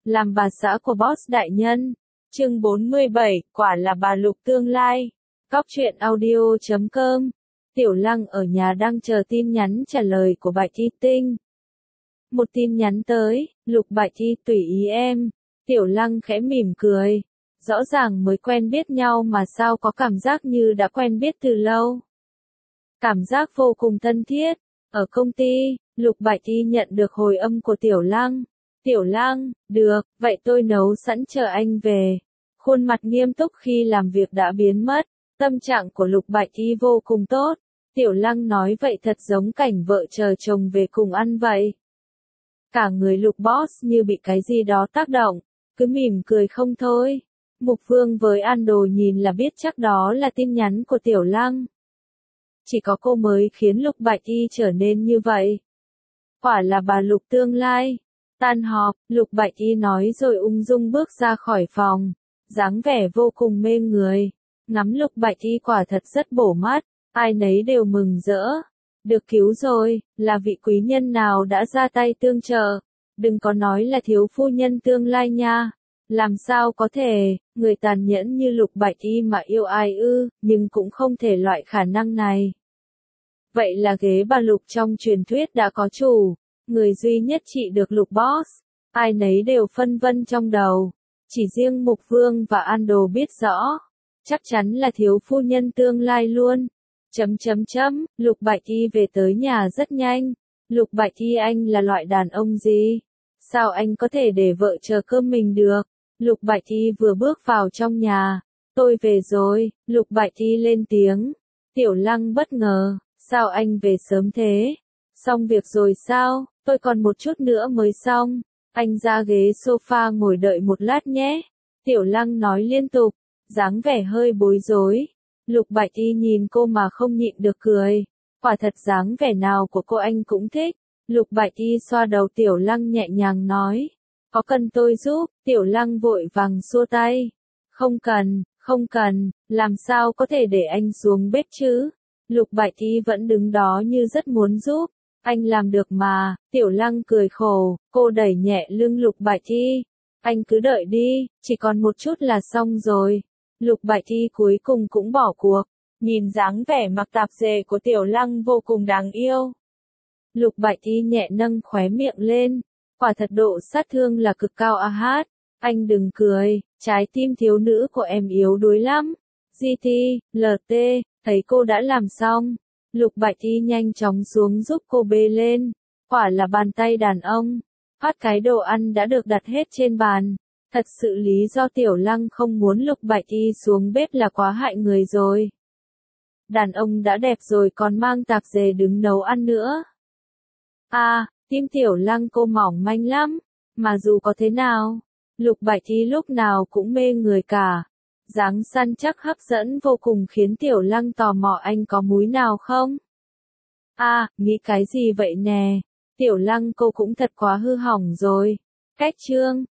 làm bà xã của boss đại nhân. Chương 47, quả là bà Lục tương lai. Cóc truyện audio.com. Tiểu Lăng ở nhà đang chờ tin nhắn trả lời của Bạch Thi Tinh. Một tin nhắn tới, Lục Bạch Thi tùy ý em. Tiểu Lăng khẽ mỉm cười. Rõ ràng mới quen biết nhau mà sao có cảm giác như đã quen biết từ lâu. Cảm giác vô cùng thân thiết. Ở công ty, Lục Bạch Thi nhận được hồi âm của Tiểu Lăng. Tiểu Lăng, được, vậy tôi nấu sẵn chờ anh về. Khuôn mặt nghiêm túc khi làm việc đã biến mất. Tâm trạng của Lục Bạch Thi vô cùng tốt. Tiểu Lăng nói vậy thật giống cảnh vợ chờ chồng về cùng ăn vậy. Cả người Lục boss như bị cái gì đó tác động, cứ mỉm cười không thôi. Mục Vương với An Đồ nhìn là biết chắc đó là tin nhắn của Tiểu Lăng. Chỉ có cô mới khiến Lục Bạch Thi trở nên như vậy. Quả là bà Lục tương lai. Tan họp, Lục Bạch Thi nói rồi ung dung bước ra khỏi phòng. Dáng vẻ vô cùng mê người. Ngắm Lục Bạch Thi quả thật rất bổ mắt. Ai nấy đều mừng rỡ. Được cứu rồi, là vị quý nhân nào đã ra tay tương trợ. Đừng có nói là thiếu phu nhân tương lai nha. Làm sao có thể, người tàn nhẫn như Lục Bạch Thi mà yêu ai ư, nhưng cũng không thể loại khả năng này. Vậy là ghế bà Lục trong truyền thuyết đã có chủ, người duy nhất trị được Lục boss. Ai nấy đều phân vân trong đầu. Chỉ riêng Mục Vương và An Đồ biết rõ. Chắc chắn là thiếu phu nhân tương lai luôn. Lục Bạch Thi về tới nhà rất nhanh. Lục Bạch Thi anh là loại đàn ông gì? Sao anh có thể để vợ chờ cơm mình được? Lục Bạch Thi vừa bước vào trong nhà. Tôi về rồi, Lục Bạch Thi lên tiếng. Tiểu Lăng bất ngờ, sao anh về sớm thế? Xong việc rồi sao? Tôi còn một chút nữa mới xong. Anh ra ghế sofa ngồi đợi một lát nhé. Tiểu Lăng nói liên tục, dáng vẻ hơi bối rối. Lục Bạch Thi nhìn cô mà không nhịn được cười. Quả thật dáng vẻ nào của cô anh cũng thích. Lục Bạch Thi xoa đầu Tiểu Lăng nhẹ nhàng nói. Có cần tôi giúp? Tiểu Lăng vội vàng xua tay. Không cần, làm sao có thể để anh xuống bếp chứ? Lục Bạch Thi vẫn đứng đó như rất muốn giúp. Anh làm được mà. Tiểu Lăng cười khổ, cô đẩy nhẹ lưng Lục Bạch Thi. Anh cứ đợi đi, chỉ còn một chút là xong rồi. Lục Bạch Thi cuối cùng cũng bỏ cuộc. Nhìn dáng vẻ mặc tạp dề của Tiểu Lăng vô cùng đáng yêu. Lục Bạch Thi nhẹ nâng khóe miệng lên. Quả thật độ sát thương là cực cao a hát. Anh đừng cười, trái tim thiếu nữ của em yếu đuối lắm. GT, LT, thấy cô đã làm xong. Lục Bạch Thi nhanh chóng xuống giúp cô bê lên. Quả là bàn tay đàn ông. Phát cái đồ ăn đã được đặt hết trên bàn. Thật sự lý do Tiểu Lăng không muốn Lục Bạch Thi xuống bếp là quá hại người rồi. Đàn ông đã đẹp rồi còn mang tạp dề đứng nấu ăn nữa. Tim Tiểu Lăng cô mỏng manh lắm. Mà dù có thế nào, Lục Bạch Thi lúc nào cũng mê người cả. Dáng săn chắc hấp dẫn vô cùng khiến Tiểu Lăng tò mò anh có múi nào không? Nghĩ cái gì vậy nè? Tiểu Lăng cô cũng thật quá hư hỏng rồi. Cách chương